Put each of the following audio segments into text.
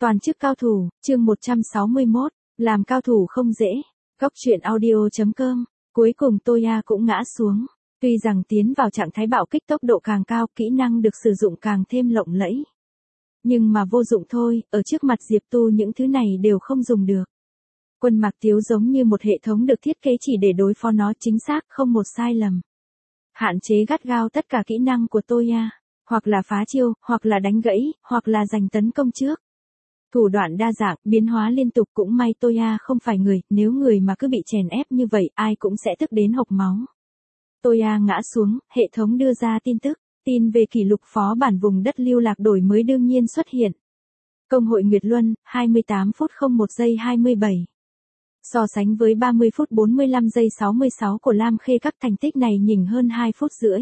Toàn chức cao thủ, chương 161, làm cao thủ không dễ. Góc truyện audio.com. Cuối cùng Toya cũng ngã xuống. Tuy rằng tiến vào trạng thái bạo kích tốc độ càng cao, kỹ năng được sử dụng càng thêm lộng lẫy. Nhưng mà vô dụng thôi, ở trước mặt Diệp Tu những thứ này đều không dùng được. Quân Mạc Tiếu giống như một hệ thống được thiết kế chỉ để đối phó nó chính xác, không một sai lầm. Hạn chế gắt gao tất cả kỹ năng của Toya, hoặc là phá chiêu, hoặc là đánh gãy, hoặc là giành tấn công trước. Thủ đoạn đa dạng, biến hóa liên tục, cũng may Toya không phải người, nếu người mà cứ bị chèn ép như vậy, ai cũng sẽ tức đến hộc máu. Toya ngã xuống, hệ thống đưa ra tin tức, tin về kỷ lục phó bản vùng đất lưu lạc đổi mới đương nhiên xuất hiện. Công hội Nguyệt Luân, 28 phút 01 giây 27. So sánh với 30 phút 45 giây 66 của Lam Khê, các thành tích này nhỉnh hơn 2 phút rưỡi.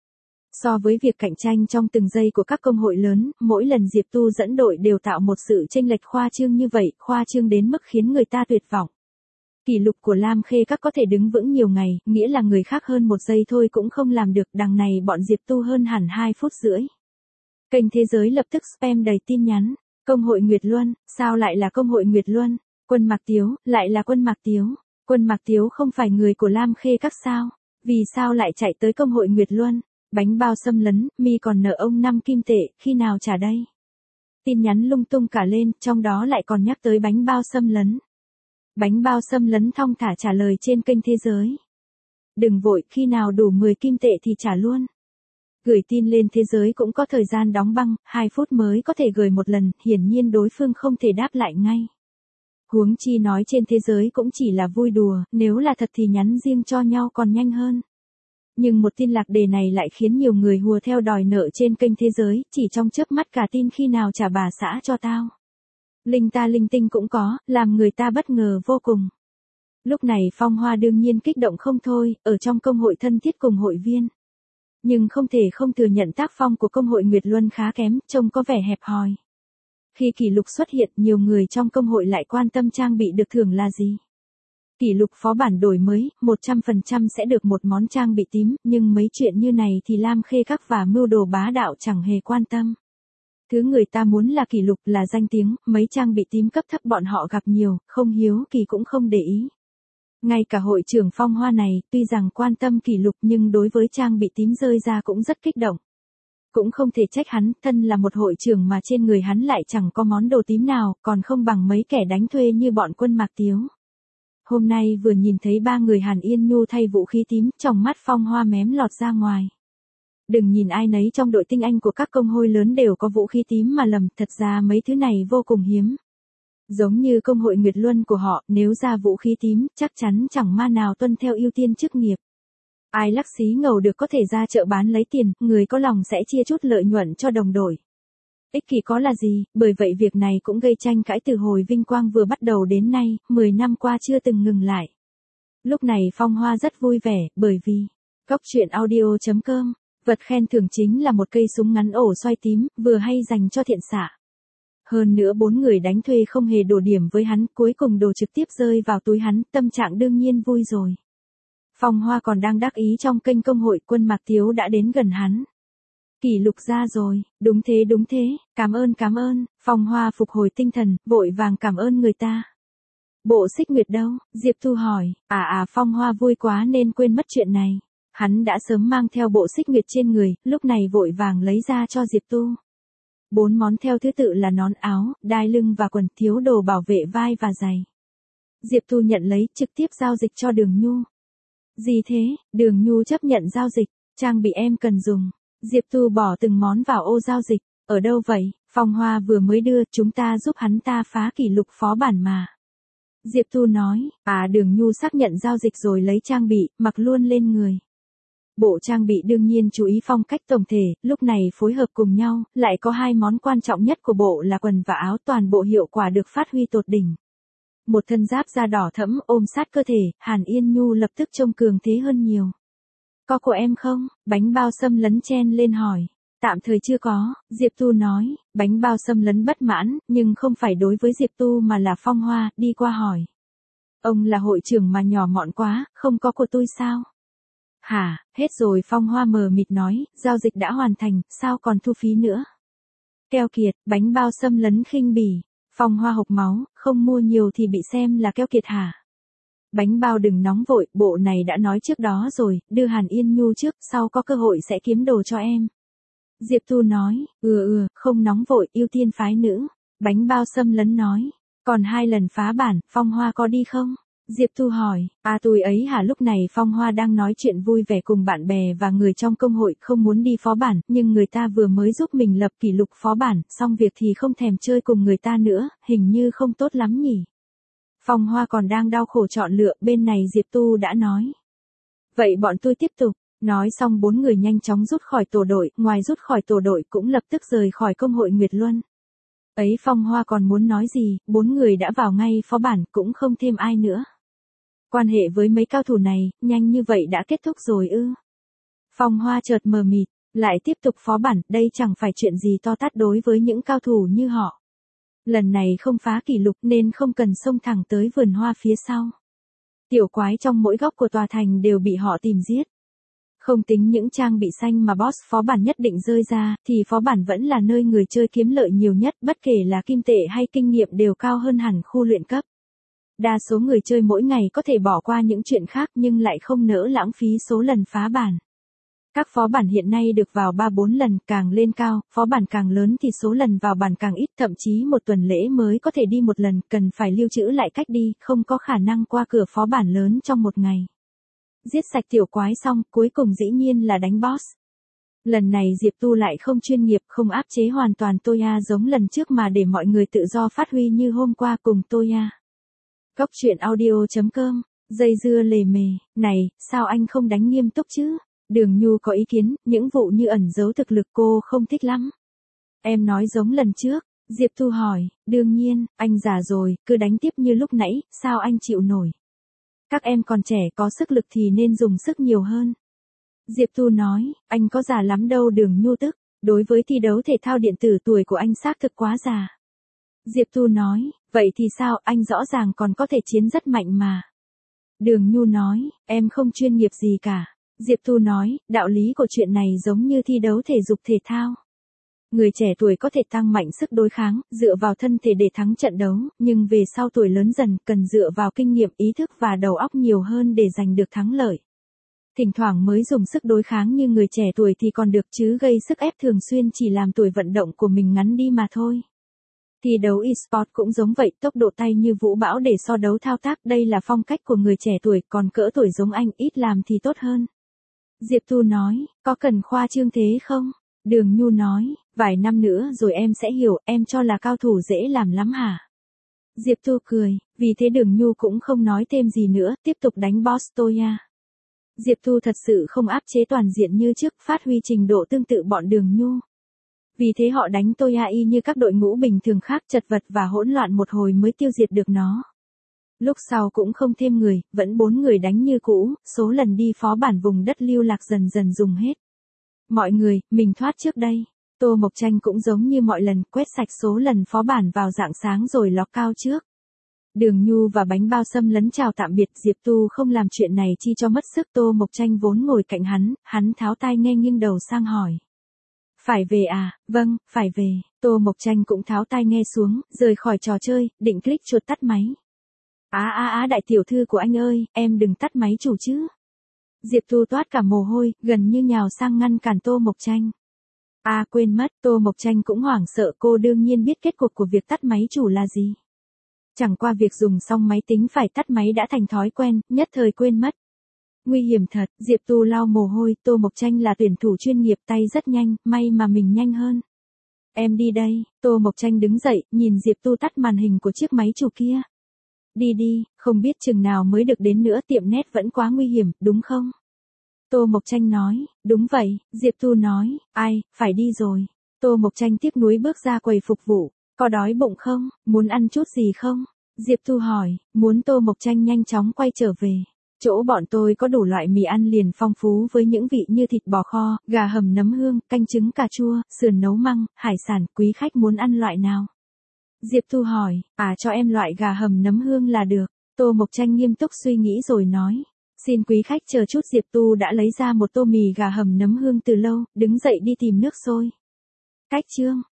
So với việc cạnh tranh trong từng giây của các công hội lớn, mỗi lần Diệp Tu dẫn đội đều tạo một sự chênh lệch khoa trương như vậy, khoa trương đến mức khiến người ta tuyệt vọng. Kỷ lục của Lam Khê các có thể đứng vững nhiều ngày, nghĩa là người khác hơn 1 giây thôi cũng không làm được, đằng này bọn Diệp Tu hơn hẳn 2 phút rưỡi. Kênh Thế Giới lập tức spam đầy tin nhắn. Công hội Nguyệt Luân, sao lại là công hội Nguyệt Luân? Quân Mạc Tiếu, lại là Quân Mạc Tiếu. Quân Mạc Tiếu không phải người của Lam Khê các sao? Vì sao lại chạy tới công hội Nguyệt Luân? Bánh bao xâm lấn, mi còn nợ ông 5 kim tệ, khi nào trả đây? Tin nhắn lung tung cả lên, trong đó lại còn nhắc tới bánh bao xâm lấn. Bánh bao xâm lấn thong thả trả lời trên kênh Thế Giới. Đừng vội, khi nào đủ 10 kim tệ thì trả luôn. Gửi tin lên Thế Giới cũng có thời gian đóng băng, 2 phút mới có thể gửi một lần, hiển nhiên đối phương không thể đáp lại ngay. Huống chi nói trên Thế Giới cũng chỉ là vui đùa, nếu là thật thì nhắn riêng cho nhau còn nhanh hơn. Nhưng một tin lạc đề này lại khiến nhiều người hùa theo đòi nợ trên kênh Thế Giới, chỉ trong chớp mắt cả tin khi nào trả bà xã cho tao. Linh ta linh tinh cũng có, làm người ta bất ngờ vô cùng. Lúc này Phong Hoa đương nhiên kích động không thôi, ở trong công hội thân thiết cùng hội viên. Nhưng không thể không thừa nhận tác phong của công hội Nguyệt Luân khá kém, trông có vẻ hẹp hòi. Khi kỷ lục xuất hiện, nhiều người trong công hội lại quan tâm trang bị được thưởng là gì. Kỷ lục phó bản đổi mới, 100% sẽ được một món trang bị tím, nhưng mấy chuyện như này thì Lam Khê các và mưu đồ bá đạo chẳng hề quan tâm. Thứ người ta muốn là kỷ lục, là danh tiếng, mấy trang bị tím cấp thấp bọn họ gặp nhiều, không hiếu kỳ cũng không để ý. Ngay cả hội trưởng Phong Hoa này, tuy rằng quan tâm kỷ lục nhưng đối với trang bị tím rơi ra cũng rất kích động. Cũng không thể trách hắn, thân là một hội trưởng mà trên người hắn lại chẳng có món đồ tím nào, còn không bằng mấy kẻ đánh thuê như bọn Quân Mạc Tiếu. Hôm nay vừa nhìn thấy 3 người Hàn Yên Nhu thay vũ khí tím, trong mắt Phong Hoa mém lọt ra ngoài. Đừng nhìn ai nấy trong đội tinh anh của các công hội lớn đều có vũ khí tím mà lầm, thật ra mấy thứ này vô cùng hiếm. Giống như công hội Nguyệt Luân của họ, nếu ra vũ khí tím, chắc chắn chẳng ma nào tuân theo ưu tiên chức nghiệp. Ai lắc xí ngầu được có thể ra chợ bán lấy tiền, người có lòng sẽ chia chút lợi nhuận cho đồng đội. Ích kỷ có là gì, bởi vậy việc này cũng gây tranh cãi từ hồi vinh quang vừa bắt đầu đến nay, 10 năm qua chưa từng ngừng lại. Lúc này Phong Hoa rất vui vẻ, bởi vì, góc truyện audio.com, vật khen thưởng chính là một cây súng ngắn ổ xoay tím, vừa hay dành cho thiện xạ. Hơn nữa 4 người đánh thuê không hề đổ điểm với hắn, cuối cùng đồ trực tiếp rơi vào túi hắn, tâm trạng đương nhiên vui rồi. Phong Hoa còn đang đắc ý trong kênh công hội, Quân Mạc Tiếu đã đến gần hắn. Kỷ lục ra rồi, đúng thế, cảm ơn, Phong Hoa phục hồi tinh thần, vội vàng cảm ơn người ta. Bộ xích nguyệt đâu, Diệp Tu hỏi, Phong Hoa vui quá nên quên mất chuyện này. Hắn đã sớm mang theo bộ xích nguyệt trên người, lúc này vội vàng lấy ra cho Diệp Tu. 4 món theo thứ tự là nón áo, đai lưng và quần, thiếu đồ bảo vệ vai và giày. Diệp Tu nhận lấy, trực tiếp giao dịch cho Đường Nhu. Gì thế, Đường Nhu chấp nhận giao dịch, trang bị em cần dùng. Diệp Tu bỏ từng món vào ô giao dịch, ở đâu vậy, Phong Hoa vừa mới đưa, chúng ta giúp hắn ta phá kỷ lục phó bản mà. Diệp Tu nói, Đường Nhu xác nhận giao dịch rồi lấy trang bị, mặc luôn lên người. Bộ trang bị đương nhiên chú ý phong cách tổng thể, lúc này phối hợp cùng nhau, lại có 2 món quan trọng nhất của bộ là quần và áo, toàn bộ hiệu quả được phát huy tột đỉnh. Một thân giáp da đỏ thẫm ôm sát cơ thể, Hàn Yên Nhu lập tức trông cường thế hơn nhiều. Có của em không? Bánh bao xâm lấn chen lên hỏi. Tạm thời chưa có, Diệp Tu nói, bánh bao xâm lấn bất mãn, nhưng không phải đối với Diệp Tu mà là Phong Hoa, đi qua hỏi. Ông là hội trưởng mà nhỏ mọn quá, không có của tôi sao? Hả, hết rồi, Phong Hoa mờ mịt nói, giao dịch đã hoàn thành, sao còn thu phí nữa? Keo kiệt, bánh bao xâm lấn khinh bỉ. Phong Hoa hộc máu, không mua nhiều thì bị xem là keo kiệt hả? Bánh bao đừng nóng vội, bộ này đã nói trước đó rồi, đưa Hàn Yên Nhu trước, sau có cơ hội sẽ kiếm đồ cho em. Diệp Tu nói, không nóng vội, ưu tiên phái nữ. Bánh bao xâm lấn nói, còn 2 lần phá bản, Phong Hoa có đi không? Diệp Tu hỏi, tôi ấy hả? Lúc này Phong Hoa đang nói chuyện vui vẻ cùng bạn bè và người trong công hội, không muốn đi phó bản, nhưng người ta vừa mới giúp mình lập kỷ lục phó bản, xong việc thì không thèm chơi cùng người ta nữa, hình như không tốt lắm nhỉ. Phong Hoa còn đang đau khổ chọn lựa, bên này Diệp Tu đã nói. Vậy bọn tôi tiếp tục. Nói xong 4 người nhanh chóng rút khỏi tổ đội, ngoài rút khỏi tổ đội cũng lập tức rời khỏi công hội Nguyệt Luân. Ấy Phong Hoa còn muốn nói gì, 4 người đã vào ngay phó bản, cũng không thêm ai nữa. Quan hệ với mấy cao thủ này, nhanh như vậy đã kết thúc rồi ư? Phong Hoa chợt mờ mịt, lại tiếp tục phó bản, đây chẳng phải chuyện gì to tát đối với những cao thủ như họ. Lần này không phá kỷ lục nên không cần xông thẳng tới vườn hoa phía sau. Tiểu quái trong mỗi góc của tòa thành đều bị họ tìm giết. Không tính những trang bị xanh mà boss phó bản nhất định rơi ra, thì phó bản vẫn là nơi người chơi kiếm lợi nhiều nhất, bất kể là kim tệ hay kinh nghiệm đều cao hơn hẳn khu luyện cấp. Đa số người chơi mỗi ngày có thể bỏ qua những chuyện khác nhưng lại không nỡ lãng phí số lần phá bản. Các phó bản hiện nay được vào 3-4 lần, càng lên cao, phó bản càng lớn thì số lần vào bản càng ít, thậm chí một tuần lễ mới có thể đi một lần, cần phải lưu trữ lại cách đi, không có khả năng qua cửa phó bản lớn trong một ngày. Giết sạch tiểu quái xong, cuối cùng dĩ nhiên là đánh boss. Lần này Diệp Tu lại không chuyên nghiệp, không áp chế hoàn toàn Toya giống lần trước mà để mọi người tự do phát huy như hôm qua cùng Toya. Góc truyện audio.com, dây dưa lề mề, này, sao anh không đánh nghiêm túc chứ? Đường Nhu có ý kiến, những vụ như ẩn giấu thực lực cô không thích lắm. Em nói giống lần trước, Diệp Tu hỏi, đương nhiên, anh già rồi, cứ đánh tiếp như lúc nãy, sao anh chịu nổi? Các em còn trẻ có sức lực thì nên dùng sức nhiều hơn. Diệp Tu nói, anh có già lắm đâu. Đường Nhu tức, đối với thi đấu thể thao điện tử tuổi của anh xác thực quá già. Diệp Tu nói, vậy thì sao, anh rõ ràng còn có thể chiến rất mạnh mà. Đường Nhu nói, em không chuyên nghiệp gì cả. Diệp Tu nói, đạo lý của chuyện này giống như thi đấu thể dục thể thao. Người trẻ tuổi có thể tăng mạnh sức đối kháng, dựa vào thân thể để thắng trận đấu, nhưng về sau tuổi lớn dần, cần dựa vào kinh nghiệm, ý thức và đầu óc nhiều hơn để giành được thắng lợi. Thỉnh thoảng mới dùng sức đối kháng như người trẻ tuổi thì còn được, chứ gây sức ép thường xuyên chỉ làm tuổi vận động của mình ngắn đi mà thôi. Thi đấu eSport cũng giống vậy, tốc độ tay như vũ bão để so đấu thao tác, đây là phong cách của người trẻ tuổi, còn cỡ tuổi giống anh ít làm thì tốt hơn. Diệp Tu nói, có cần khoa trương thế không? Đường Nhu nói, vài năm nữa rồi em sẽ hiểu, em cho là cao thủ dễ làm lắm hả? Diệp Tu cười, vì thế Đường Nhu cũng không nói thêm gì nữa, tiếp tục đánh boss Toya. Diệp Tu thật sự không áp chế toàn diện như trước, phát huy trình độ tương tự bọn Đường Nhu. Vì thế họ đánh Toya y như các đội ngũ bình thường khác, chật vật và hỗn loạn một hồi mới tiêu diệt được nó. Lúc sau cũng không thêm người, vẫn 4 người đánh như cũ, số lần đi phó bản vùng đất lưu lạc dần dần dùng hết. Mọi người, mình thoát trước đây. Tô Mộc Tranh cũng giống như mọi lần, quét sạch số lần phó bản vào rạng sáng rồi lọc cao trước. Đường Nhu và bánh bao xâm lấn chào tạm biệt, Diệp Tu không làm chuyện này chi cho mất sức. Tô Mộc Tranh vốn ngồi cạnh hắn tháo tai nghe nghiêng đầu sang hỏi. Phải về à? Vâng, phải về. Tô Mộc Tranh cũng tháo tai nghe xuống, rời khỏi trò chơi, định click chuột tắt máy. Đại tiểu thư của anh ơi, em đừng tắt máy chủ chứ. Diệp Tu toát cả mồ hôi, gần như nhào sang ngăn cản Tô Mộc Tranh. Quên mất, Tô Mộc Tranh cũng hoảng sợ, cô đương nhiên biết kết cục của việc tắt máy chủ là gì. Chẳng qua việc dùng xong máy tính phải tắt máy đã thành thói quen, nhất thời quên mất. Nguy hiểm thật, Diệp Tu lau mồ hôi, Tô Mộc Tranh là tuyển thủ chuyên nghiệp, tay rất nhanh, may mà mình nhanh hơn. Em đi đây. Tô Mộc Tranh đứng dậy, nhìn Diệp Tu tắt màn hình của chiếc máy chủ kia. Đi, không biết chừng nào mới được đến nữa, tiệm net vẫn quá nguy hiểm, đúng không? Tô Mộc Tranh nói, đúng vậy. Diệp Tu nói, phải đi rồi. Tô Mộc Tranh tiếc nuối bước ra quầy phục vụ, có đói bụng không, muốn ăn chút gì không? Diệp Tu hỏi, muốn. Tô Mộc Tranh nhanh chóng quay trở về. Chỗ bọn tôi có đủ loại mì ăn liền phong phú với những vị như thịt bò kho, gà hầm nấm hương, canh trứng cà chua, sườn nấu măng, hải sản, quý khách muốn ăn loại nào? Diệp Tu hỏi, cho em loại gà hầm nấm hương là được. Tô Mộc Tranh nghiêm túc suy nghĩ rồi nói. Xin quý khách chờ chút. Diệp Tu đã lấy ra một tô mì gà hầm nấm hương từ lâu, đứng dậy đi tìm nước sôi. Cách chương